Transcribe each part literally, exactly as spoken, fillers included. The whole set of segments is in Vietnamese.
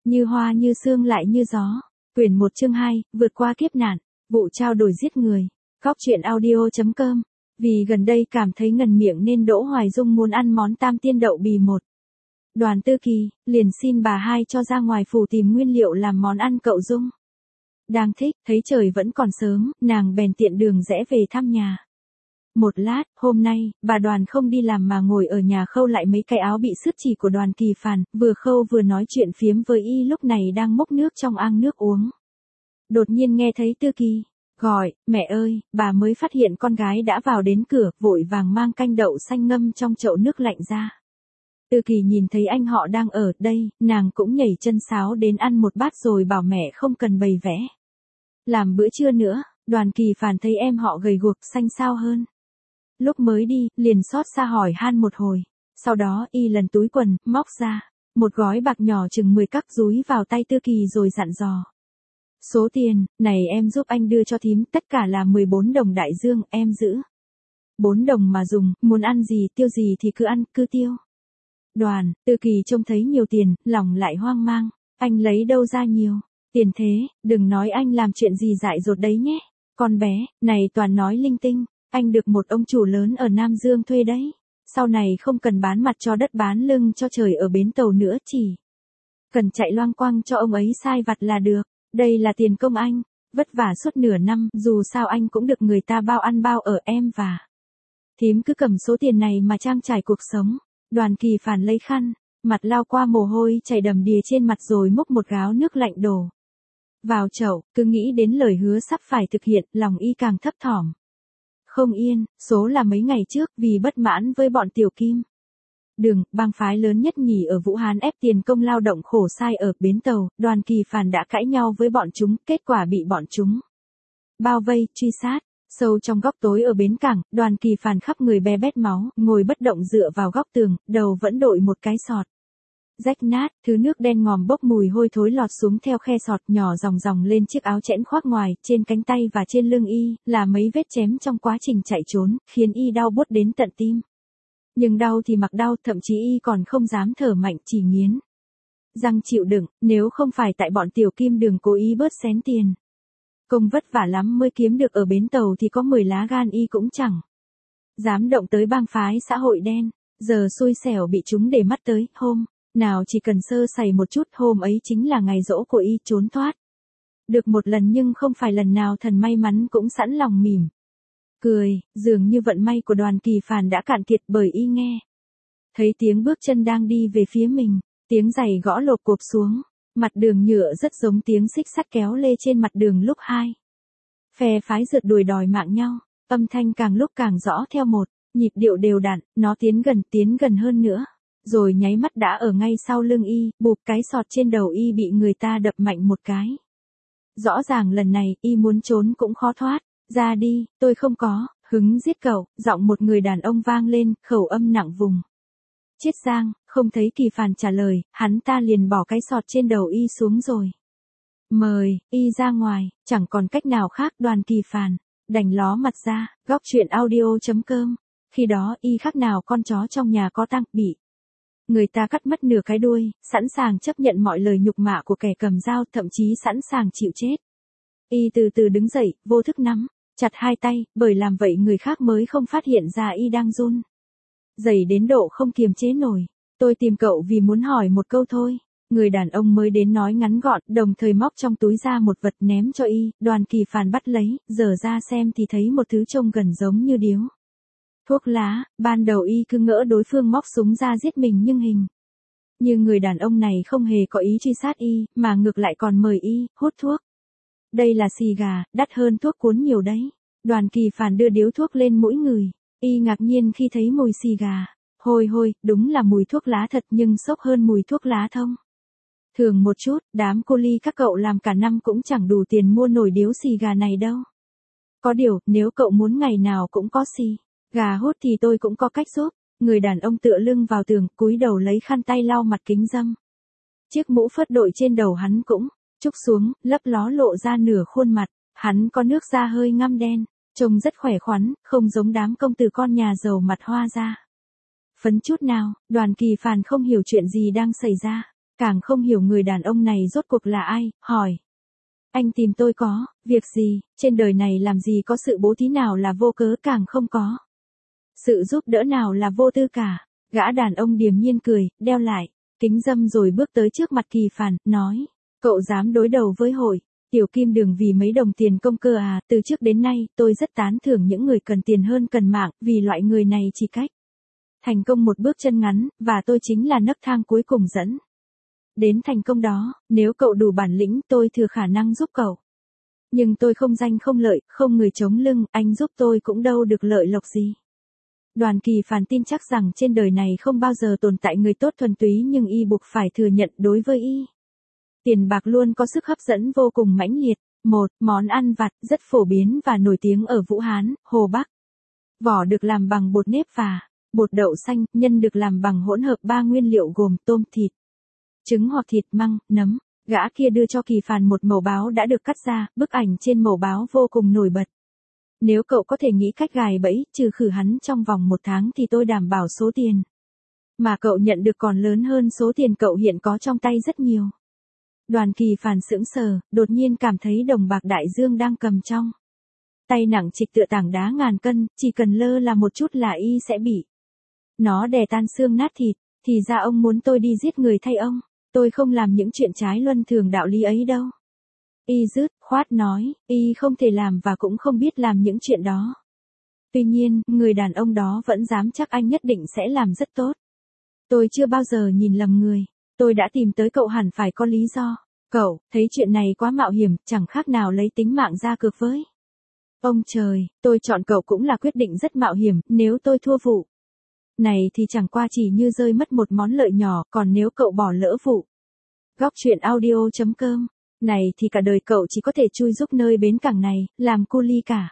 Như hoa như sương lại như gió. Quyển một chương hai, vượt qua kiếp nạn, vụ trao đổi giết người. Góc truyện audio chấm com. Vì gần đây cảm thấy ngần miệng nên Đỗ Hoài Dung muốn ăn món tam tiên đậu bì một. Đoàn Tư Kỳ, liền xin bà hai cho ra ngoài phủ tìm nguyên liệu làm món ăn cậu Dung. Đang thích, thấy trời vẫn còn sớm, nàng bèn tiện đường rẽ về thăm nhà. Một lát, hôm nay, bà Đoàn không đi làm mà ngồi ở nhà khâu lại mấy cái áo bị sứt chỉ của Đoàn Kỳ Phàn, vừa khâu vừa nói chuyện phiếm với y lúc này đang múc nước trong ang nước uống. Đột nhiên nghe thấy Tư Kỳ gọi, mẹ ơi, bà mới phát hiện con gái đã vào đến cửa, vội vàng mang canh đậu xanh ngâm trong chậu nước lạnh ra. Tư Kỳ nhìn thấy anh họ đang ở đây, nàng cũng nhảy chân sáo đến ăn một bát rồi bảo mẹ không cần bày vẽ. Làm bữa trưa nữa, Đoàn Kỳ Phàn thấy em họ gầy guộc xanh xao hơn. Lúc mới đi, liền xót xa hỏi han một hồi. Sau đó y lần túi quần, móc ra một gói bạc nhỏ chừng mười cắc dúi vào tay Tư Kỳ rồi dặn dò. Số tiền này em giúp anh đưa cho thím, tất cả là mười bốn đồng đại dương, em giữ bốn đồng mà dùng, muốn ăn gì tiêu gì thì cứ ăn, cứ tiêu. Đoàn, Tư Kỳ trông thấy nhiều tiền, lòng lại hoang mang. Anh lấy đâu ra nhiều tiền thế, đừng nói anh làm chuyện gì dại dột đấy nhé. Con bé này toàn nói linh tinh. Anh được một ông chủ lớn ở Nam Dương thuê đấy. Sau này không cần bán mặt cho đất bán lưng cho trời ở bến tàu nữa, chỉ cần chạy loang quang cho ông ấy sai vặt là được. Đây là tiền công anh, vất vả suốt nửa năm, dù sao anh cũng được người ta bao ăn bao ở, em và thím cứ cầm số tiền này mà trang trải cuộc sống. Đoàn Kỳ Phàn lấy khăn, mặt lau qua mồ hôi chảy đầm đìa trên mặt rồi múc một gáo nước lạnh đổ vào chậu, cứ nghĩ đến lời hứa sắp phải thực hiện, lòng y càng thấp thỏm. Không yên, số là mấy ngày trước, vì bất mãn với bọn Tiểu Kim Đường, bang phái lớn nhất nhì ở Vũ Hán ép tiền công lao động khổ sai ở bến tàu, Đoàn Kỳ Phàn đã cãi nhau với bọn chúng, kết quả bị bọn chúng bao vây, truy sát. Sâu trong góc tối ở bến cảng, Đoàn Kỳ Phàn khắp người be bét máu, ngồi bất động dựa vào góc tường, đầu vẫn đội một cái sọt rách nát, thứ nước đen ngòm bốc mùi hôi thối lọt xuống theo khe sọt, nhỏ dòng dòng lên chiếc áo chẽn khoác ngoài, trên cánh tay và trên lưng y, là mấy vết chém trong quá trình chạy trốn, khiến y đau buốt đến tận tim. Nhưng đau thì mặc đau, thậm chí y còn không dám thở mạnh, chỉ nghiến răng chịu đựng, nếu không phải tại bọn Tiểu Kim Đường cố ý bớt xén tiền công vất vả lắm mới kiếm được ở bến tàu thì có mười lá gan y cũng chẳng dám động tới bang phái xã hội đen. Giờ xui xẻo bị chúng để mắt tới, hôm nào chỉ cần sơ sẩy một chút, hôm ấy chính là ngày giỗ của y, trốn thoát được một lần nhưng không phải lần nào thần may mắn cũng sẵn lòng mỉm cười, dường như vận may của Đoàn Kỳ Phàn đã cạn kiệt, bởi y nghe thấy tiếng bước chân đang đi về phía mình, tiếng giày gõ lộp cộp xuống mặt đường nhựa, rất giống tiếng xích sắt kéo lê trên mặt đường lúc hai phe phái rượt đuổi đòi mạng nhau. Âm thanh càng lúc càng rõ theo một nhịp điệu đều đặn, nó tiến gần tiến gần hơn nữa, rồi nháy mắt đã ở ngay sau lưng y, bụp, cái sọt trên đầu y bị người ta đập mạnh một cái. Rõ ràng lần này y muốn trốn cũng khó thoát. Ra đi, tôi không có hứng giết cậu, giọng một người đàn ông vang lên, khẩu âm nặng vùng Chiết Giang. Không thấy Kỳ Phàn trả lời, hắn ta liền bỏ cái sọt trên đầu y xuống rồi mời y ra ngoài. Chẳng còn cách nào khác, Đoàn Kỳ Phàn đành ló mặt ra. Góc truyện audio chấm com. Khi đó y khác nào con chó trong nhà có tang, bị người ta cắt mất nửa cái đuôi, sẵn sàng chấp nhận mọi lời nhục mạ của kẻ cầm dao, thậm chí sẵn sàng chịu chết. Y từ từ đứng dậy, vô thức nắm chặt hai tay, bởi làm vậy người khác mới không phát hiện ra y đang run rẩy đến độ không kiềm chế nổi. Tôi tìm cậu vì muốn hỏi một câu thôi. Người đàn ông mới đến nói ngắn gọn, đồng thời móc trong túi ra một vật ném cho y. Đoàn Kỳ Phàn bắt lấy, dở ra xem thì thấy một thứ trông gần giống như điếu thuốc lá. Ban đầu y cứ ngỡ đối phương móc súng ra giết mình, nhưng hình như người đàn ông này không hề có ý truy sát y, mà ngược lại còn mời y hút thuốc. Đây là xì gà, đắt hơn thuốc cuốn nhiều đấy. Đoàn Kỳ Phàn đưa điếu thuốc lên mũi người. Y ngạc nhiên khi thấy mùi xì gà. Hôi hôi, đúng là mùi thuốc lá thật, nhưng xốp hơn mùi thuốc lá thông thường một chút. Đám cô ly các cậu làm cả năm cũng chẳng đủ tiền mua nổi điếu xì gà này đâu. Có điều, nếu cậu muốn ngày nào cũng có xì gà hút thì tôi cũng có cách giúp. Người đàn ông tựa lưng vào tường, cúi đầu lấy khăn tay lau mặt kính râm. Chiếc mũ phớt đội trên đầu hắn cũng trúc xuống, lấp ló lộ ra nửa khuôn mặt. Hắn có nước da hơi ngăm đen, trông rất khỏe khoắn, không giống đám công tử con nhà giàu mặt hoa da phấn chút nào. Đoàn Kỳ Phàn không hiểu chuyện gì đang xảy ra. Càng không hiểu người đàn ông này rốt cuộc là ai, hỏi. Anh tìm tôi có, việc gì, trên đời này làm gì có sự bố thí nào là vô cớ, càng không có sự giúp đỡ nào là vô tư cả. Gã đàn ông điềm nhiên cười, đeo lại kính râm rồi bước tới trước mặt Kỳ Phàn, nói. Cậu dám đối đầu với hội tiểu kim đường vì mấy đồng tiền công cơ à? Từ trước đến nay, tôi rất tán thưởng những người cần tiền hơn cần mạng, vì loại người này chỉ cách thành công một bước chân ngắn, và tôi chính là nấc thang cuối cùng dẫn đến thành công đó. Nếu cậu đủ bản lĩnh, tôi thừa khả năng giúp cậu. Nhưng tôi không danh không lợi, không người chống lưng, anh giúp tôi cũng đâu được lợi lộc gì. Đoàn Kỳ Phàn tin chắc rằng trên đời này không bao giờ tồn tại người tốt thuần túy, nhưng y buộc phải thừa nhận đối với y, tiền bạc luôn có sức hấp dẫn vô cùng mãnh liệt. Một, món ăn vặt, rất phổ biến và nổi tiếng ở Vũ Hán, Hồ Bắc. Vỏ được làm bằng bột nếp và bột đậu xanh, nhân được làm bằng hỗn hợp ba nguyên liệu gồm tôm, thịt, trứng hoặc thịt, măng, nấm. Gã kia đưa cho Kỳ Phàn một mẩu báo đã được cắt ra, bức ảnh trên mẩu báo vô cùng nổi bật. Nếu cậu có thể nghĩ cách gài bẫy, trừ khử hắn trong vòng một tháng thì tôi đảm bảo số tiền mà cậu nhận được còn lớn hơn số tiền cậu hiện có trong tay rất nhiều. Đoàn Kỳ Phàn sững sờ, đột nhiên cảm thấy đồng bạc đại dương đang cầm trong tay nặng trịch tựa tảng đá ngàn cân, chỉ cần lơ là một chút là y sẽ bị nó đè tan xương nát thịt. Thì ra ông muốn tôi đi giết người thay ông. Tôi không làm những chuyện trái luân thường đạo lý ấy đâu. Y dứt khoát nói, y không thể làm và cũng không biết làm những chuyện đó. Tuy nhiên, người đàn ông đó vẫn dám chắc anh nhất định sẽ làm rất tốt. Tôi chưa bao giờ nhìn lầm người. Tôi đã tìm tới cậu hẳn phải có lý do. Cậu, thấy chuyện này quá mạo hiểm, chẳng khác nào lấy tính mạng ra cược với ông trời. Tôi chọn cậu cũng là quyết định rất mạo hiểm, nếu tôi thua vụ này thì chẳng qua chỉ như rơi mất một món lợi nhỏ, còn nếu cậu bỏ lỡ vụ góc chuyện audio chấm com này thì cả đời cậu chỉ có thể chui giúp nơi bến cảng này, làm cu li cả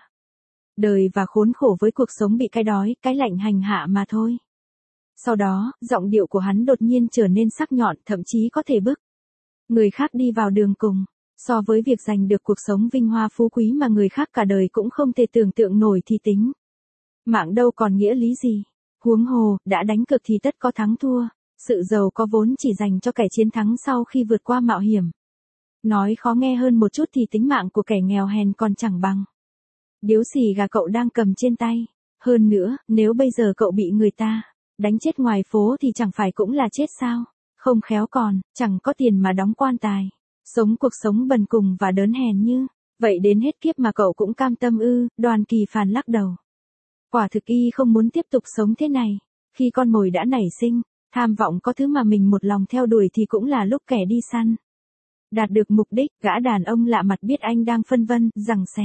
đời và khốn khổ với cuộc sống bị cái đói, cái lạnh hành hạ mà thôi. Sau đó, giọng điệu của hắn đột nhiên trở nên sắc nhọn, thậm chí có thể bức người khác đi vào đường cùng. So với việc giành được cuộc sống vinh hoa phú quý mà người khác cả đời cũng không thể tưởng tượng nổi thì tính mạng đâu còn nghĩa lý gì. Huống hồ, đã đánh cược thì tất có thắng thua. Sự giàu có vốn chỉ dành cho kẻ chiến thắng sau khi vượt qua mạo hiểm. Nói khó nghe hơn một chút thì tính mạng của kẻ nghèo hèn còn chẳng bằng điếu xì gà cậu đang cầm trên tay. Hơn nữa, nếu bây giờ cậu bị người ta đánh chết ngoài phố thì chẳng phải cũng là chết sao? Không khéo còn, chẳng có tiền mà đóng quan tài. Sống cuộc sống bần cùng và đớn hèn như vậy đến hết kiếp mà cậu cũng cam tâm ư? Đoàn Kỳ Phàn lắc đầu. Quả thực y không muốn tiếp tục sống thế này. Khi con mồi đã nảy sinh, tham vọng có thứ mà mình một lòng theo đuổi thì cũng là lúc kẻ đi săn đạt được mục đích. Gã đàn ông lạ mặt biết anh đang phân vân, giằng xé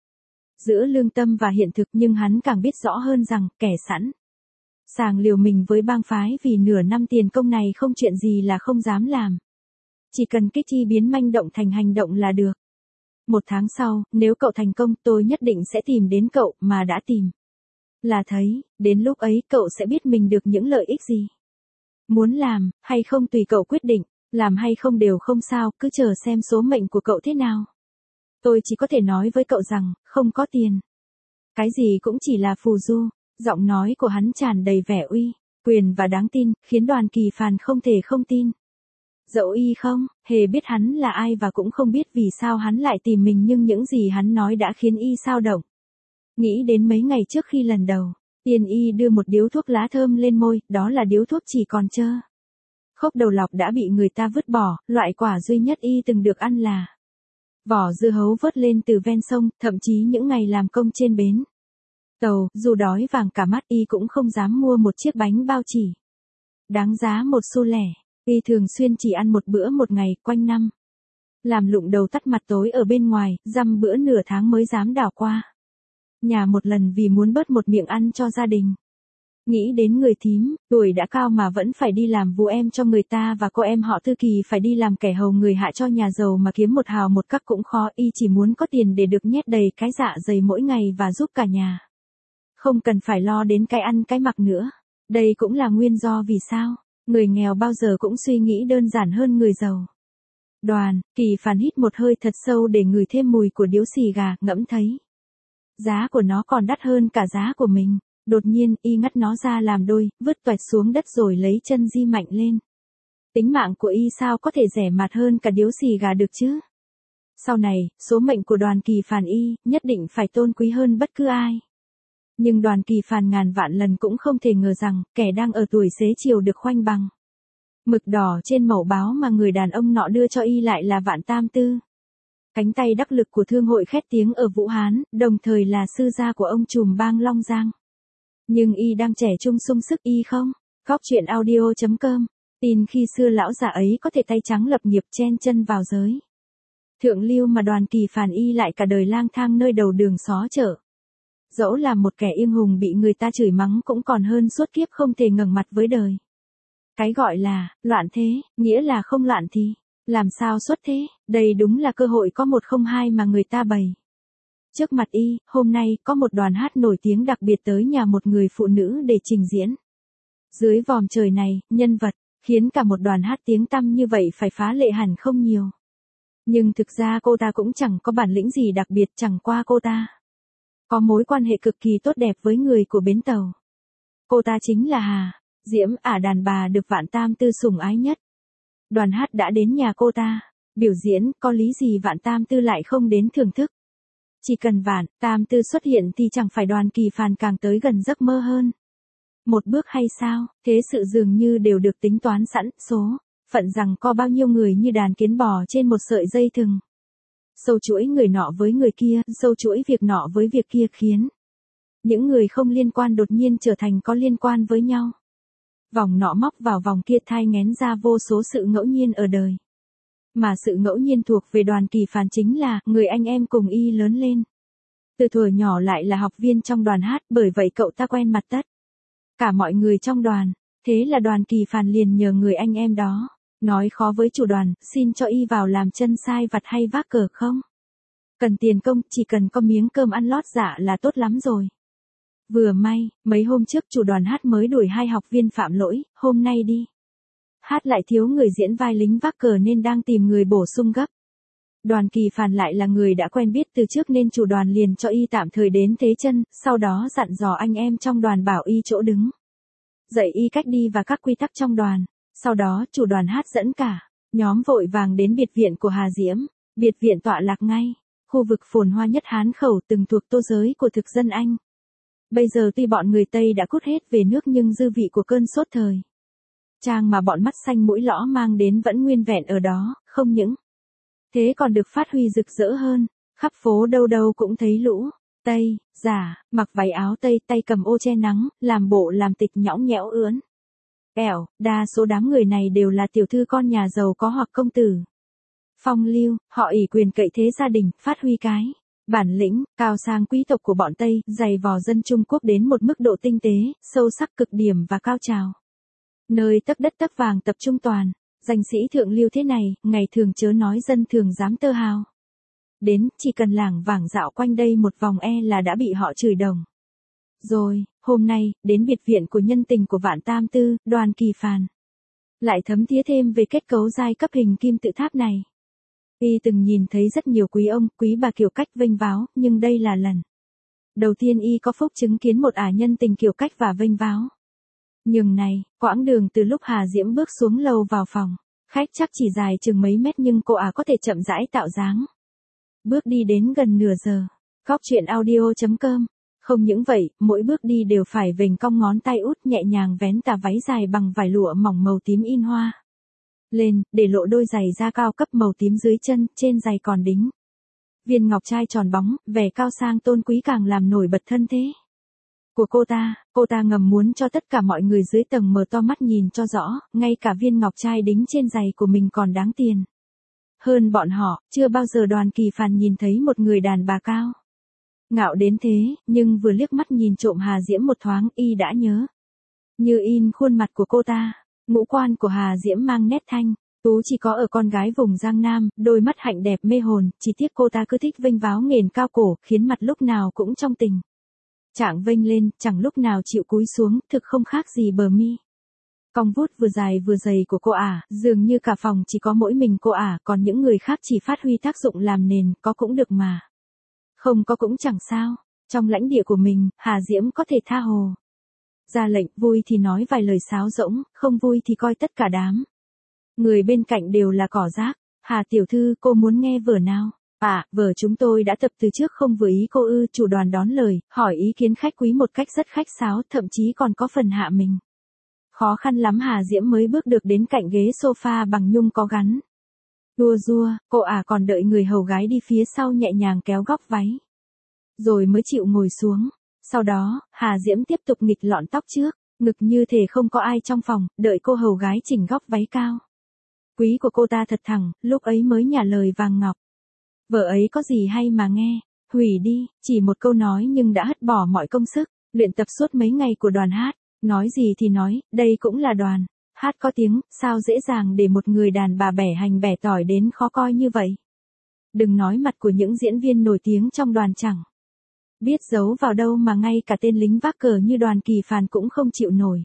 giữa lương tâm và hiện thực, nhưng hắn càng biết rõ hơn rằng kẻ sẵn sàng liều mình với bang phái vì nửa năm tiền công này không chuyện gì là không dám làm. Chỉ cần kích chi biến manh động thành hành động là được. Một tháng sau, nếu cậu thành công, tôi nhất định sẽ tìm đến cậu, mà đã tìm là thấy. Đến lúc ấy cậu sẽ biết mình được những lợi ích gì. Muốn làm, hay không tùy cậu quyết định. Làm hay không đều không sao, cứ chờ xem số mệnh của cậu thế nào. Tôi chỉ có thể nói với cậu rằng, không có tiền, cái gì cũng chỉ là phù du. Giọng nói của hắn tràn đầy vẻ uy quyền và đáng tin, khiến Đoàn Kỳ Phàn không thể không tin. Dẫu y không hề biết hắn là ai và cũng không biết vì sao hắn lại tìm mình, nhưng những gì hắn nói đã khiến y xao động. Nghĩ đến mấy ngày trước khi lần đầu tiên y đưa một điếu thuốc lá thơm lên môi, đó là điếu thuốc chỉ còn trơ khốc đầu lọc đã bị người ta vứt bỏ. Loại quả duy nhất y từng được ăn là vỏ dưa hấu vớt lên từ ven sông. Thậm chí những ngày làm công trên bến tàu, dù đói vàng cả mắt y cũng không dám mua một chiếc bánh bao chỉ đáng giá một xu lẻ. Y thường xuyên chỉ ăn một bữa một ngày, quanh năm làm lụng đầu tắt mặt tối ở bên ngoài, dăm bữa nửa tháng mới dám đảo qua nhà một lần vì muốn bớt một miệng ăn cho gia đình. Nghĩ đến người thím, tuổi đã cao mà vẫn phải đi làm vú em cho người ta, và cô em họ Thư Kỳ phải đi làm kẻ hầu người hạ cho nhà giàu mà kiếm một hào một cắc cũng khó. Y chỉ muốn có tiền để được nhét đầy cái dạ dày mỗi ngày và giúp cả nhà không cần phải lo đến cái ăn cái mặc nữa. Đây cũng là nguyên do vì sao người nghèo bao giờ cũng suy nghĩ đơn giản hơn người giàu. Đoàn Kỳ Phàn hít một hơi thật sâu để ngửi thêm mùi của điếu xì gà, ngẫm thấy giá của nó còn đắt hơn cả giá của mình. Đột nhiên, y ngắt nó ra làm đôi, vứt toẹt xuống đất rồi lấy chân di mạnh lên. Tính mạng của y sao có thể rẻ mạt hơn cả điếu xì gà được chứ? Sau này, số mệnh của Đoàn Kỳ Phàn y, nhất định phải tôn quý hơn bất cứ ai. Nhưng Đoàn Kỳ Phàn ngàn vạn lần cũng không thể ngờ rằng, kẻ đang ở tuổi xế chiều được khoanh bằng mực đỏ trên mẩu báo mà người đàn ông nọ đưa cho y lại là Vạn Tam Tư. Cánh tay đắc lực của thương hội khét tiếng ở Vũ Hán, đồng thời là sư gia của ông trùm bang Long Giang. Nhưng y đang trẻ trung sung sức y không? Góc truyện audio chấm com. Tin khi xưa lão già ấy có thể tay trắng lập nghiệp chen chân vào giới thượng lưu mà Đoàn Kỳ Phàn y lại cả đời lang thang nơi đầu đường xó chợ. Dẫu là một kẻ英hùng bị người ta chửi mắng cũng còn hơn suốt kiếp không thể ngẩng mặt với đời. Cái gọi là, loạn thế, nghĩa là không loạn thì, làm sao xuất thế, đây đúng là cơ hội có một không hai mà người ta bày. Trước mặt y, hôm nay, có một đoàn hát nổi tiếng đặc biệt tới nhà một người phụ nữ để trình diễn. Dưới vòm trời này, nhân vật, khiến cả một đoàn hát tiếng tăm như vậy phải phá lệ hẳn không nhiều. Nhưng thực ra cô ta cũng chẳng có bản lĩnh gì đặc biệt, chẳng qua cô ta có mối quan hệ cực kỳ tốt đẹp với người của bến tàu. Cô ta chính là Hà Diễm, ả đàn bà được Vạn Tam Tư sủng ái nhất. Đoàn hát đã đến nhà cô ta biểu diễn, có lý gì Vạn Tam Tư lại không đến thưởng thức. Chỉ cần Vạn Tam Tư xuất hiện thì chẳng phải Đoàn Kỳ Phàn càng tới gần giấc mơ hơn một bước hay sao? Thế sự dường như đều được tính toán sẵn, số phận rằng có bao nhiêu người như đàn kiến bò trên một sợi dây thừng. Sâu chuỗi người nọ với người kia, sâu chuỗi việc nọ với việc kia khiến những người không liên quan đột nhiên trở thành có liên quan với nhau. Vòng nọ móc vào vòng kia thai nghén ra vô số sự ngẫu nhiên ở đời. Mà sự ngẫu nhiên thuộc về Đoàn Kỳ Phàn chính là người anh em cùng y lớn lên. Từ thuở nhỏ lại là học viên trong đoàn hát, bởi vậy cậu ta quen mặt tất cả mọi người trong đoàn. Thế là Đoàn Kỳ Phàn liền nhờ người anh em đó nói khó với chủ đoàn, xin cho y vào làm chân sai vặt hay vác cờ không? Cần tiền công, chỉ cần có miếng cơm ăn lót dạ là tốt lắm rồi. Vừa may, mấy hôm trước chủ đoàn hát mới đuổi hai học viên phạm lỗi, hôm nay đi hát lại thiếu người diễn vai lính vác cờ nên đang tìm người bổ sung gấp. Đoàn Kỳ Phàn lại là người đã quen biết từ trước nên chủ đoàn liền cho y tạm thời đến thế chân, sau đó dặn dò anh em trong đoàn bảo y chỗ đứng, dạy y cách đi và các quy tắc trong đoàn. Sau đó chủ đoàn hát dẫn cả nhóm vội vàng đến biệt viện của Hà Diễm. Biệt viện tọa lạc ngay khu vực phồn hoa nhất Hán Khẩu, từng thuộc tô giới của thực dân Anh. Bây giờ tuy bọn người Tây đã cút hết về nước nhưng dư vị của cơn sốt thời trang mà bọn mắt xanh mũi lõ mang đến vẫn nguyên vẹn ở đó, không những thế còn được phát huy rực rỡ hơn. Khắp phố đâu đâu cũng thấy lũ Tây giả mặc váy áo Tây, tay cầm ô che nắng, làm bộ làm tịch nhõng nhẽo ướn ẻo. Đa số đám người này đều là tiểu thư con nhà giàu có hoặc công tử phong lưu, họ ỷ quyền cậy thế gia đình, phát huy cái bản lĩnh cao sang quý tộc của bọn Tây, dày vò dân Trung Quốc đến một mức độ tinh tế, sâu sắc cực điểm và cao trào. Nơi tấc đất tấc vàng tập trung toàn danh sĩ thượng lưu thế này, ngày thường chớ nói dân thường dám tơ hào đến, chỉ cần lảng vảng dạo quanh đây một vòng e là đã bị họ chửi đồng. Rồi, hôm nay, đến biệt viện của nhân tình của Vạn Tam Tư, Đoàn Kỳ Phàn lại thấm thía thêm về kết cấu giai cấp hình kim tự tháp này. Y từng nhìn thấy rất nhiều quý ông, quý bà kiểu cách vênh váo, nhưng đây là lần đầu tiên y có phúc chứng kiến một ả nhân tình kiểu cách và vênh váo. Nhưng này, quãng đường từ lúc Hà Diễm bước xuống lầu vào phòng khách chắc chỉ dài chừng mấy mét nhưng cô ả có thể chậm rãi tạo dáng bước đi đến gần nửa giờ. Góc truyện audio chấm com. Không những vậy, mỗi bước đi đều phải vểnh cong ngón tay út nhẹ nhàng vén tà váy dài bằng vải lụa mỏng màu tím in hoa lên, để lộ đôi giày da cao cấp màu tím dưới chân, trên giày còn đính viên ngọc trai tròn bóng, vẻ cao sang tôn quý càng làm nổi bật thân thế của cô ta. Cô ta ngầm muốn cho tất cả mọi người dưới tầng mở to mắt nhìn cho rõ, ngay cả viên ngọc trai đính trên giày của mình còn đáng tiền hơn bọn họ. Chưa bao giờ Đoàn Kỳ Phàn nhìn thấy một người đàn bà cao ngạo đến thế, nhưng vừa liếc mắt nhìn trộm Hà Diễm một thoáng, y đã nhớ như in khuôn mặt của cô ta. Ngũ quan của Hà Diễm mang nét thanh tú chỉ có ở con gái vùng Giang Nam, đôi mắt hạnh đẹp mê hồn, chỉ tiếc cô ta cứ thích vênh váo nghền cao cổ, khiến mặt lúc nào cũng trong tình trạng vênh lên, chẳng lúc nào chịu cúi xuống, thực không khác gì bờ mi cong vút vừa dài vừa dày của cô ả. Dường như cả phòng chỉ có mỗi mình cô ả, còn những người khác chỉ phát huy tác dụng làm nền, có cũng được mà không có cũng chẳng sao. Trong lãnh địa của mình, Hà Diễm có thể tha hồ ra lệnh, vui thì nói vài lời sáo rỗng, không vui thì coi tất cả đám Người bên cạnh đều là cỏ rác. Hà tiểu thư, cô muốn nghe vở nào? À, vở chúng tôi đã tập từ trước không vừa ý cô ư? Chủ đoàn đón lời, hỏi ý kiến khách quý một cách rất khách sáo, thậm chí còn có phần hạ mình. Khó khăn lắm Hà Diễm mới bước được đến cạnh ghế sofa bằng nhung có gắn. Đua rua, cô à còn đợi người hầu gái đi phía sau nhẹ nhàng kéo góc váy. Rồi mới chịu ngồi xuống. Sau đó, Hà Diễm tiếp tục nghịch lọn tóc trước, ngực như thể không có ai trong phòng, đợi cô hầu gái chỉnh góc váy cao. Quý của cô ta thật thẳng, lúc ấy mới nhả lời vàng ngọc. Vợ ấy có gì hay mà nghe, hủy đi, chỉ một câu nói nhưng đã hất bỏ mọi công sức, luyện tập suốt mấy ngày của đoàn hát, nói gì thì nói, đây cũng là đoàn, hát có tiếng, sao dễ dàng để một người đàn bà bẻ hành bẻ tỏi đến khó coi như vậy. Đừng nói mặt của những diễn viên nổi tiếng trong đoàn chẳng biết giấu vào đâu mà ngay cả tên lính vác cờ như Đoàn Kỳ Phàn cũng không chịu nổi.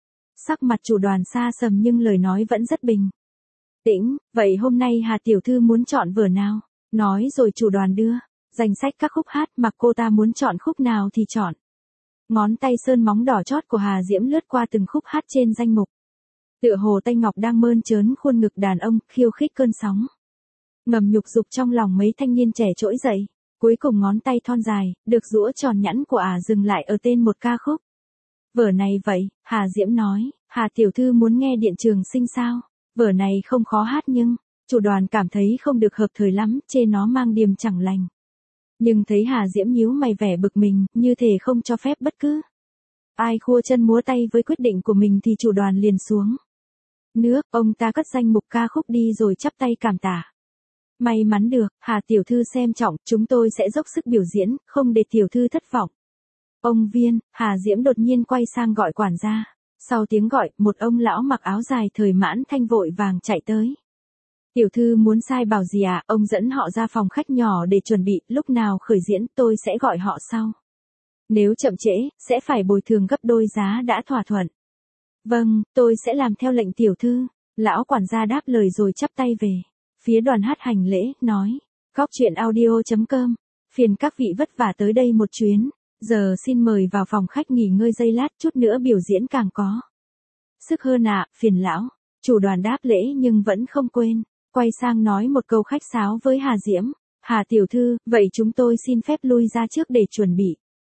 Sắc mặt chủ đoàn xa sầm nhưng lời nói vẫn rất bình tĩnh, vậy hôm nay Hà tiểu thư muốn chọn vở nào? Nói rồi chủ đoàn đưa danh sách các khúc hát, mặc cô ta muốn chọn khúc nào thì chọn. Ngón tay sơn móng đỏ chót của Hà Diễm lướt qua từng khúc hát trên danh mục. Tựa hồ tay ngọc đang mơn trớn khuôn ngực đàn ông, khiêu khích cơn sóng. Ngầm nhục dục trong lòng mấy thanh niên trẻ trỗi dậy. Cuối cùng ngón tay thon dài, được rũa tròn nhẵn của ả dừng lại ở tên một ca khúc. Vở này vậy, Hà Diễm nói, Hà tiểu thư muốn nghe Điện Trường Sinh sao? Vở này không khó hát nhưng, chủ đoàn cảm thấy không được hợp thời lắm, chê nó mang điềm chẳng lành. Nhưng thấy Hà Diễm nhíu mày vẻ bực mình, như thể không cho phép bất cứ ai khua chân múa tay với quyết định của mình thì chủ đoàn liền xuống nước, ông ta cất danh mục ca khúc đi rồi chắp tay cảm tạ. May mắn được, Hà tiểu thư xem trọng, chúng tôi sẽ dốc sức biểu diễn, không để tiểu thư thất vọng. Ông Viên, Hà Diễm đột nhiên quay sang gọi quản gia. Sau tiếng gọi, một ông lão mặc áo dài thời Mãn Thanh vội vàng chạy tới. Tiểu thư muốn sai bảo gì à? Ông dẫn họ ra phòng khách nhỏ để chuẩn bị, lúc nào khởi diễn tôi sẽ gọi họ sau. Nếu chậm trễ, sẽ phải bồi thường gấp đôi giá đã thỏa thuận. Vâng, tôi sẽ làm theo lệnh tiểu thư. Lão quản gia đáp lời rồi chắp tay về. Phía đoàn hát hành lễ, nói, góc truyện audio chấm com, phiền các vị vất vả tới đây một chuyến, giờ xin mời vào phòng khách nghỉ ngơi giây lát, chút nữa biểu diễn càng có sức hơn ạ, phiền lão. Chủ đoàn đáp lễ nhưng vẫn không quên, quay sang nói một câu khách sáo với Hà Diễm, Hà tiểu thư, vậy chúng tôi xin phép lui ra trước để chuẩn bị.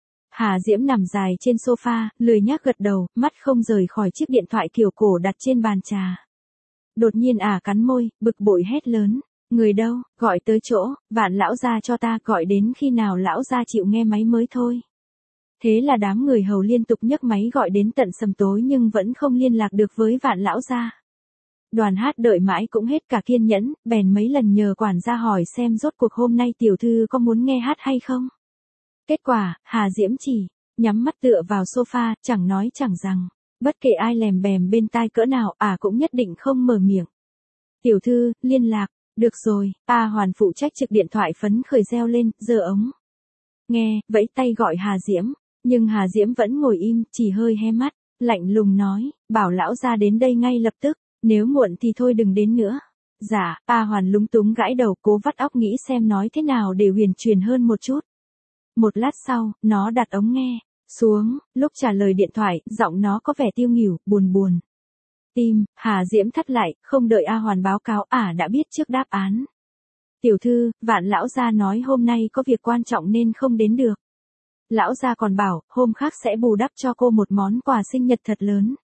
Hà Diễm nằm dài trên sofa, lười nhác gật đầu, mắt không rời khỏi chiếc điện thoại kiểu cổ đặt trên bàn trà. Đột nhiên ả cắn môi, bực bội hét lớn, người đâu, gọi tới chỗ, Vạn lão gia cho ta, gọi đến khi nào lão gia chịu nghe máy mới thôi. Thế là đám người hầu liên tục nhấc máy gọi đến tận sầm tối nhưng vẫn không liên lạc được với Vạn lão gia. Đoàn hát đợi mãi cũng hết cả kiên nhẫn, bèn mấy lần nhờ quản gia hỏi xem rốt cuộc hôm nay tiểu thư có muốn nghe hát hay không. Kết quả, Hà Diễm chỉ nhắm mắt tựa vào sofa, chẳng nói chẳng rằng. Bất kể ai lèm bèm bên tai cỡ nào, ả à cũng nhất định không mở miệng. Tiểu thư, liên lạc, được rồi, A Hoàn phụ trách trực điện thoại phấn khởi reo lên, giơ ống nghe, vẫy tay gọi Hà Diễm, nhưng Hà Diễm vẫn ngồi im, chỉ hơi hé mắt, lạnh lùng nói, bảo lão ra đến đây ngay lập tức, nếu muộn thì thôi đừng đến nữa. Dạ, A Hoàn lúng túng gãi đầu, cố vắt óc nghĩ xem nói thế nào để huyền truyền hơn một chút. Một lát sau, nó đặt ống nghe xuống, lúc trả lời điện thoại, giọng nó có vẻ tiêu nghỉu, buồn buồn. Tim, Hà Diễm thắt lại, không đợi A Hoàn báo cáo, ả à đã biết trước đáp án. Tiểu thư, Vạn lão gia nói hôm nay có việc quan trọng nên không đến được. Lão gia còn bảo, hôm khác sẽ bù đắp cho cô một món quà sinh nhật thật lớn.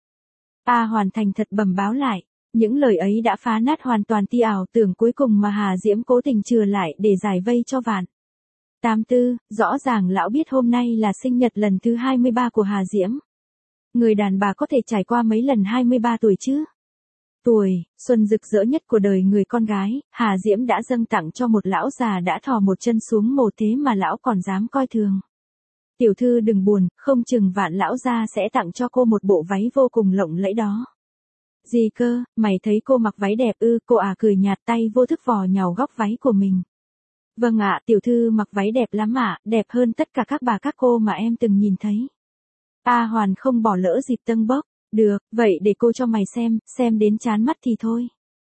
A Hoàn thành thật bẩm báo lại, những lời ấy đã phá nát hoàn toàn tia ảo tưởng cuối cùng mà Hà Diễm cố tình chừa lại để giải vây cho Vạn. Tám tư, rõ ràng lão biết hôm nay là sinh nhật lần thứ hai mươi ba của Hà Diễm. Người đàn bà có thể trải qua mấy lần hai mươi ba tuổi chứ? Tuổi, xuân rực rỡ nhất của đời người con gái, Hà Diễm đã dâng tặng cho một lão già đã thò một chân xuống mồ thế mà lão còn dám coi thường. Tiểu thư đừng buồn, không chừng Vạn lão gia sẽ tặng cho cô một bộ váy vô cùng lộng lẫy đó. Gì cơ, mày thấy cô mặc váy đẹp ư? Cô à cười nhạt, tay vô thức vò nhào góc váy của mình. Vâng ạ, tiểu thư mặc váy đẹp lắm ạ, đẹp hơn tất cả các bà các cô mà em từng nhìn thấy. A Hoàn không bỏ lỡ dịp tâng bốc, được, vậy để cô cho mày xem, xem đến chán mắt thì thôi.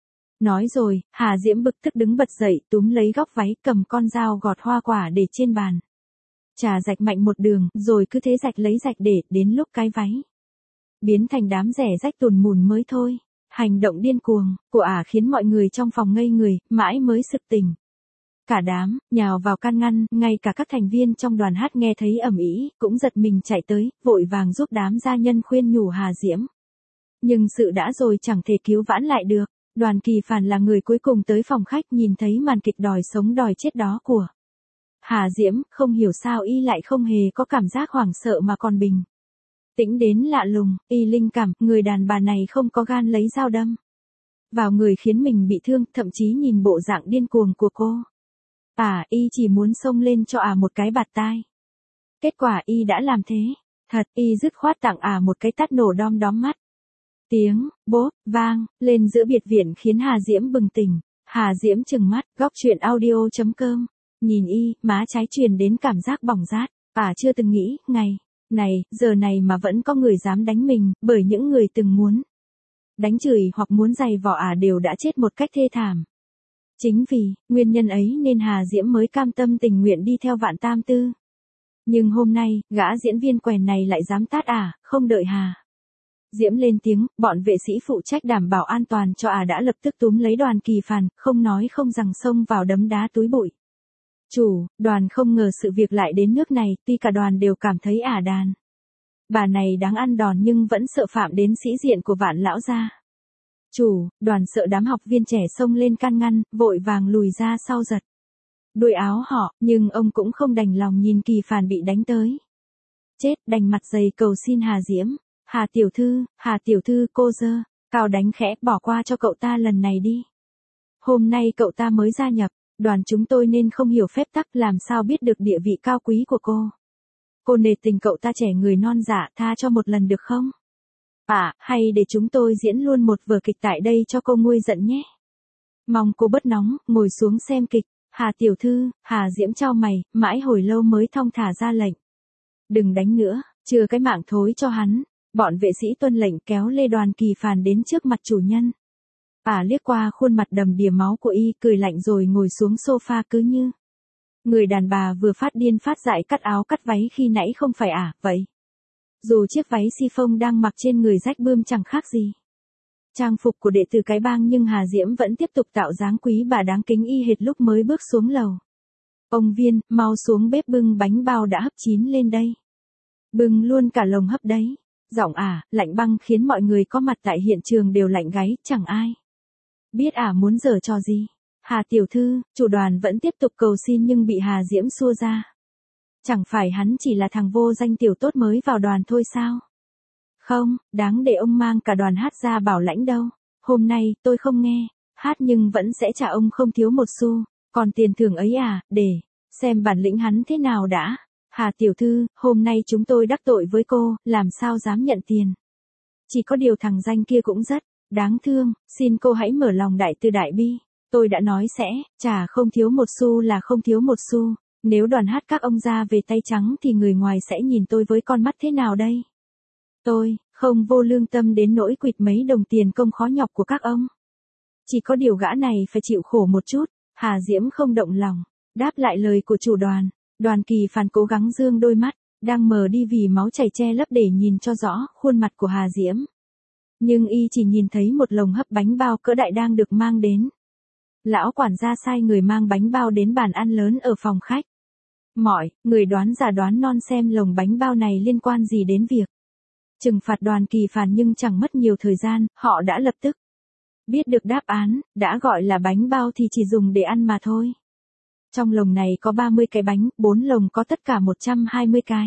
Nói rồi, Hà Diễm bực tức đứng bật dậy, túm lấy góc váy, cầm con dao gọt hoa quả để trên bàn. Chà rạch mạnh một đường, rồi cứ thế rạch lấy rạch để, đến lúc cái váy biến thành đám rẻ rách tùn mùn mới thôi. Hành động điên cuồng của ả khiến mọi người trong phòng ngây người, mãi mới sực tỉnh. Cả đám, nhào vào can ngăn, ngay cả các thành viên trong đoàn hát nghe thấy ầm ĩ, cũng giật mình chạy tới, vội vàng giúp đám gia nhân khuyên nhủ Hà Diễm. Nhưng sự đã rồi chẳng thể cứu vãn lại được. Đoàn Kỳ Phàn là người cuối cùng tới phòng khách nhìn thấy màn kịch đòi sống đòi chết đó của Hà Diễm, không hiểu sao y lại không hề có cảm giác hoảng sợ mà còn bình tĩnh đến lạ lùng, y linh cảm, người đàn bà này không có gan lấy dao đâm vào người khiến mình bị thương, thậm chí nhìn bộ dạng điên cuồng của cô. À, y chỉ muốn xông lên cho ả một cái bạt tai. Kết quả y đã làm thế. Thật, y dứt khoát tặng ả một cái tát nổ đom đóm mắt. Tiếng, bốp, vang, lên giữa biệt viện khiến Hà Diễm bừng tỉnh. Hà Diễm trừng mắt, góc chuyện audio chấm com. Nhìn y, má trái truyền đến cảm giác bỏng rát. Ả chưa từng nghĩ, ngày này, giờ này mà vẫn có người dám đánh mình, bởi những người từng muốn đánh chửi hoặc muốn giày vò ả đều đã chết một cách thê thảm. Chính vì nguyên nhân ấy nên Hà Diễm mới cam tâm tình nguyện đi theo Vạn Tam Tư. Nhưng hôm nay, gã diễn viên quèn này lại dám tát ả, không đợi Hà Diễm lên tiếng, bọn vệ sĩ phụ trách đảm bảo an toàn cho ả đã lập tức túm lấy Đoàn Kỳ Phàn, không nói không rằng xông vào đấm đá túi bụi. Chủ, đoàn không ngờ sự việc lại đến nước này, tuy cả đoàn đều cảm thấy ả đàn bà này đáng ăn đòn nhưng vẫn sợ phạm đến sĩ diện của Vạn lão gia. Chủ, đoàn sợ đám học viên trẻ xông lên can ngăn, vội vàng lùi ra sau giật đuôi áo họ, nhưng ông cũng không đành lòng nhìn Kỳ Phàn bị đánh tới chết, đành mặt dày cầu xin Hà Diễm. Hà tiểu thư, Hà tiểu thư cô dơ, cao đánh khẽ, bỏ qua cho cậu ta lần này đi. Hôm nay cậu ta mới gia nhập, đoàn chúng tôi nên không hiểu phép tắc, làm sao biết được địa vị cao quý của cô. Cô nể tình cậu ta trẻ người non dạ, tha cho một lần được không? À, hay để chúng tôi diễn luôn một vở kịch tại đây cho cô nguôi giận nhé. Mong cô bớt nóng, ngồi xuống xem kịch. Hà tiểu thư, Hà Diễm chau mày, mãi hồi lâu mới thong thả ra lệnh. Đừng đánh nữa, chừa cái mạng thối cho hắn. Bọn vệ sĩ tuân lệnh kéo lê Đoàn Kỳ Phàn đến trước mặt chủ nhân. Ả liếc qua khuôn mặt đầm đìa máu của y, cười lạnh rồi ngồi xuống sofa cứ như người đàn bà vừa phát điên phát dại cắt áo cắt váy khi nãy không phải ả, vậy. Dù chiếc váy si phông đang mặc trên người rách bươm chẳng khác gì trang phục của đệ tử cái bang, nhưng Hà Diễm vẫn tiếp tục tạo dáng quý bà đáng kính y hệt lúc mới bước xuống lầu. Ông Viên, mau xuống bếp bưng bánh bao đã hấp chín lên đây. Bưng luôn cả lồng hấp đấy. Giọng ả, lạnh băng khiến mọi người có mặt tại hiện trường đều lạnh gáy, chẳng ai biết ả muốn giở trò gì. Hà tiểu thư, chủ đoàn vẫn tiếp tục cầu xin nhưng bị Hà Diễm xua ra. Chẳng phải hắn chỉ là thằng vô danh tiểu tốt mới vào đoàn thôi sao? Không, đáng để ông mang cả đoàn hát ra bảo lãnh đâu. Hôm nay, tôi không nghe hát nhưng vẫn sẽ trả ông không thiếu một xu. Còn tiền thưởng ấy à, để xem bản lĩnh hắn thế nào đã. Hà tiểu thư, hôm nay chúng tôi đắc tội với cô, làm sao dám nhận tiền. Chỉ có điều thằng danh kia cũng rất đáng thương, xin cô hãy mở lòng đại từ đại bi. Tôi đã nói sẽ trả không thiếu một xu là không thiếu một xu. Nếu đoàn hát các ông ra về tay trắng thì người ngoài sẽ nhìn tôi với con mắt thế nào đây? Tôi không vô lương tâm đến nỗi quỵt mấy đồng tiền công khó nhọc của các ông. Chỉ có điều gã này phải chịu khổ một chút. Hà Diễm không động lòng đáp lại lời của chủ đoàn. Đoàn Kỳ Phàn cố gắng dương đôi mắt đang mờ đi vì máu chảy che lấp để nhìn cho rõ khuôn mặt của Hà Diễm. Nhưng y chỉ nhìn thấy một lồng hấp bánh bao cỡ đại đang được mang đến. Lão quản gia sai người mang bánh bao đến bàn ăn lớn ở phòng khách. Mọi người đoán giả đoán non xem lồng bánh bao này liên quan gì đến việc trừng phạt Đoàn Kỳ Phàn, nhưng chẳng mất nhiều thời gian, họ đã lập tức biết được đáp án. Đã gọi là bánh bao thì chỉ dùng để ăn mà thôi. Trong lồng này có ba mươi cái bánh, bốn lồng có tất cả một trăm hai mươi cái.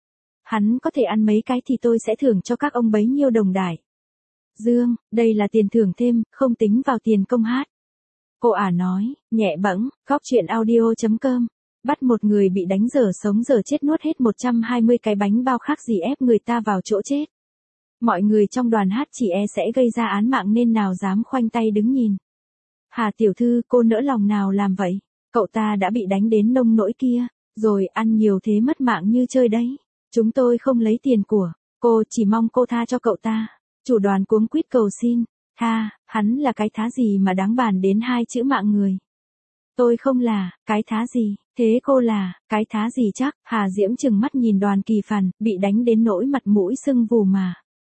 Hắn có thể ăn mấy cái thì tôi sẽ thưởng cho các ông bấy nhiêu đồng đại dương, đây là tiền thưởng thêm, không tính vào tiền công hát. Cô ả nói, nhẹ bẫng, góc chuyện audio chấm com. Bắt một người bị đánh dở sống dở chết nuốt hết một trăm hai mươi cái bánh bao khác gì ép người ta vào chỗ chết. Mọi người trong đoàn hát chỉ e sẽ gây ra án mạng nên nào dám khoanh tay đứng nhìn. Hà tiểu thư, cô nỡ lòng nào làm vậy? Cậu ta đã bị đánh đến nông nỗi kia, rồi ăn nhiều thế mất mạng như chơi đấy. Chúng tôi không lấy tiền của cô, chỉ mong cô tha cho cậu ta. Chủ đoàn cuống quýt cầu xin. Tha, hắn là cái thá gì mà đáng bàn đến hai chữ mạng người. Tôi không là cái thá gì, thế cô là cái thá gì chắc? Hà Diễm trừng mắt nhìn Đoàn Kỳ Phàn, bị đánh đến nỗi mặt mũi sưng vù mà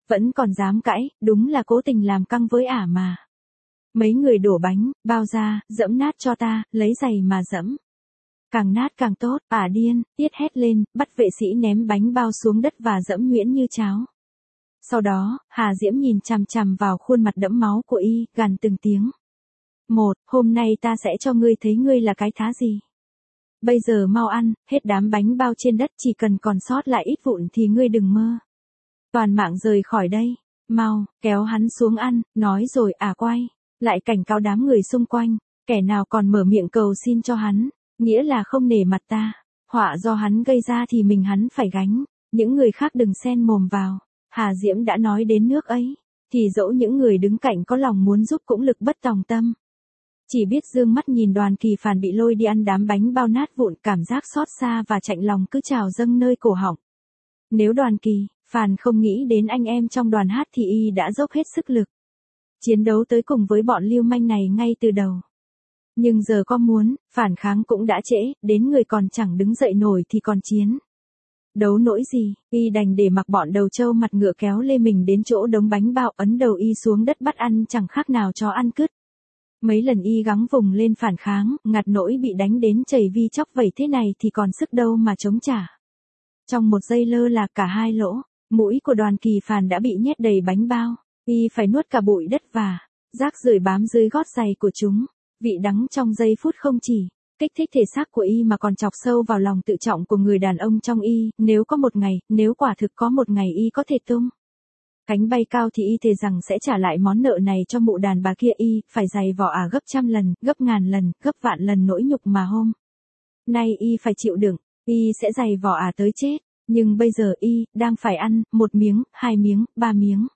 Vẫn còn dám cãi, đúng là cố tình làm căng với ả mà. Mấy người đổ bánh, bao ra, dẫm nát cho ta, lấy giày mà dẫm. Càng nát càng tốt, ả điên, tiết hét lên, bắt vệ sĩ ném bánh bao xuống đất và dẫm nhuyễn như cháo. Sau đó, Hà Diễm nhìn chằm chằm vào khuôn mặt đẫm máu của y, gằn từng tiếng. Một, hôm nay ta sẽ cho ngươi thấy ngươi là cái thá gì. Bây giờ mau ăn, hết đám bánh bao trên đất, chỉ cần còn sót lại ít vụn thì ngươi đừng mơ. Toàn mạng rời khỏi đây, mau, kéo hắn xuống ăn, nói rồi ả quay, lại cảnh cáo đám người xung quanh, kẻ nào còn mở miệng cầu xin cho hắn, nghĩa là không nể mặt ta, họa do hắn gây ra thì mình hắn phải gánh, những người khác đừng xen mồm vào. Hà Diễm đã nói đến nước ấy, thì dẫu những người đứng cạnh có lòng muốn giúp cũng lực bất tòng tâm. Chỉ biết dương mắt nhìn Đoàn Kỳ Phàn bị lôi đi ăn đám bánh bao nát vụn, cảm giác xót xa và chạnh lòng cứ trào dâng nơi cổ họng. Nếu Đoàn Kỳ Phàn không nghĩ đến anh em trong đoàn hát thì y đã dốc hết sức lực chiến đấu tới cùng với bọn lưu manh này ngay từ đầu. Nhưng giờ có muốn, phản kháng cũng đã trễ, đến người còn chẳng đứng dậy nổi thì còn chiến. Đấu nỗi gì, y đành để mặc bọn đầu trâu mặt ngựa kéo lê mình đến chỗ đống bánh bao, ấn đầu y xuống đất bắt ăn chẳng khác nào chó ăn cứt. Mấy lần y gắng vùng lên phản kháng, ngặt nỗi bị đánh đến chảy vi chóc vẩy thế này thì còn sức đâu mà chống trả. Trong một giây lơ là cả hai lỗ, mũi của Đoàn Kỳ Phàn đã bị nhét đầy bánh bao, y phải nuốt cả bụi đất và rác rưởi bám dưới gót giày của chúng. Vị đắng trong giây phút không chỉ kích thích thể xác của y mà còn chọc sâu vào lòng tự trọng của người đàn ông trong y, nếu có một ngày, nếu quả thực có một ngày y có thể tung cánh bay cao thì y thề rằng sẽ trả lại món nợ này cho mụ đàn bà kia, y phải giày vò ả gấp trăm lần, gấp ngàn lần, gấp vạn lần nỗi nhục mà hôm nay y phải chịu đựng, y sẽ giày vò ả tới chết, nhưng bây giờ y đang phải ăn một miếng, hai miếng, ba miếng,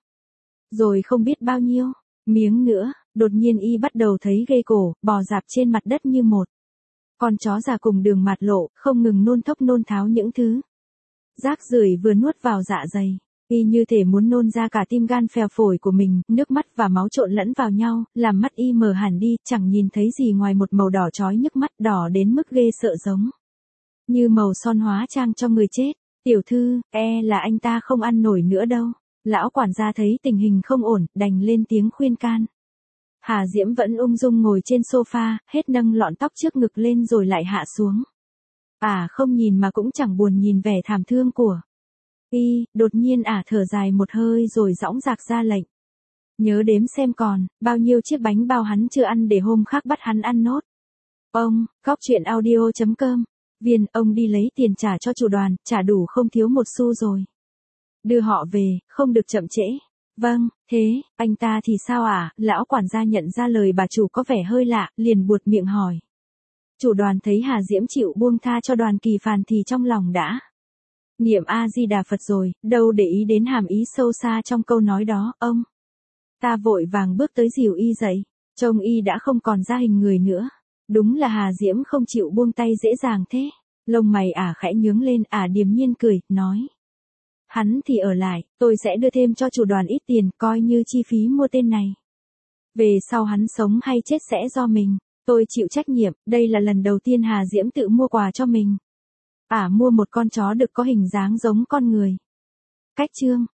rồi không biết bao nhiêu miếng nữa. Đột nhiên y bắt đầu thấy ghê cổ, bò rạp trên mặt đất như một con chó già cùng đường mạt lộ, không ngừng nôn thốc nôn tháo những thứ rác rưởi vừa nuốt vào dạ dày. Y như thể muốn nôn ra cả tim gan phèo phổi của mình, nước mắt và máu trộn lẫn vào nhau, làm mắt y mờ hẳn đi, chẳng nhìn thấy gì ngoài một màu đỏ chói nhức mắt, đỏ đến mức ghê sợ, giống như màu son hóa trang cho người chết. Tiểu thư, e là anh ta không ăn nổi nữa đâu. Lão quản gia thấy tình hình không ổn, đành lên tiếng khuyên can. Hà Diễm vẫn ung dung ngồi trên sofa, hết nâng lọn tóc trước ngực lên rồi lại hạ xuống. Ả không nhìn mà cũng chẳng buồn nhìn vẻ thảm thương của y, đột nhiên ả thở dài một hơi rồi dõng dạc ra lệnh. Nhớ đếm xem còn bao nhiêu chiếc bánh bao hắn chưa ăn để hôm khác bắt hắn ăn nốt. Ông, góc truyện audio chấm com, Viên, ông đi lấy tiền trả cho chủ đoàn, trả đủ không thiếu một xu rồi. Đưa họ về, không được chậm trễ. Vâng, thế, anh ta thì sao ạ? À? Lão quản gia nhận ra lời bà chủ có vẻ hơi lạ, liền buột miệng hỏi. Chủ đoàn thấy Hà Diễm chịu buông tha cho Đoàn Kỳ Phàn thì trong lòng đã niệm A-di-đà Phật rồi, đâu để ý đến hàm ý sâu xa trong câu nói đó. Ông ta vội vàng bước tới dìu y dậy, trông y đã không còn ra hình người nữa. Đúng là Hà Diễm không chịu buông tay dễ dàng thế. Lông mày ả khẽ nhướng lên, ả điềm nhiên cười, nói. Hắn thì ở lại, tôi sẽ đưa thêm cho chủ đoàn ít tiền, coi như chi phí mua tên này. Về sau hắn sống hay chết sẽ do mình, tôi chịu trách nhiệm. Đây là lần đầu tiên Hà Diễm tự mua quà cho mình. Ả mua một con chó đực có hình dáng giống con người. Cách chương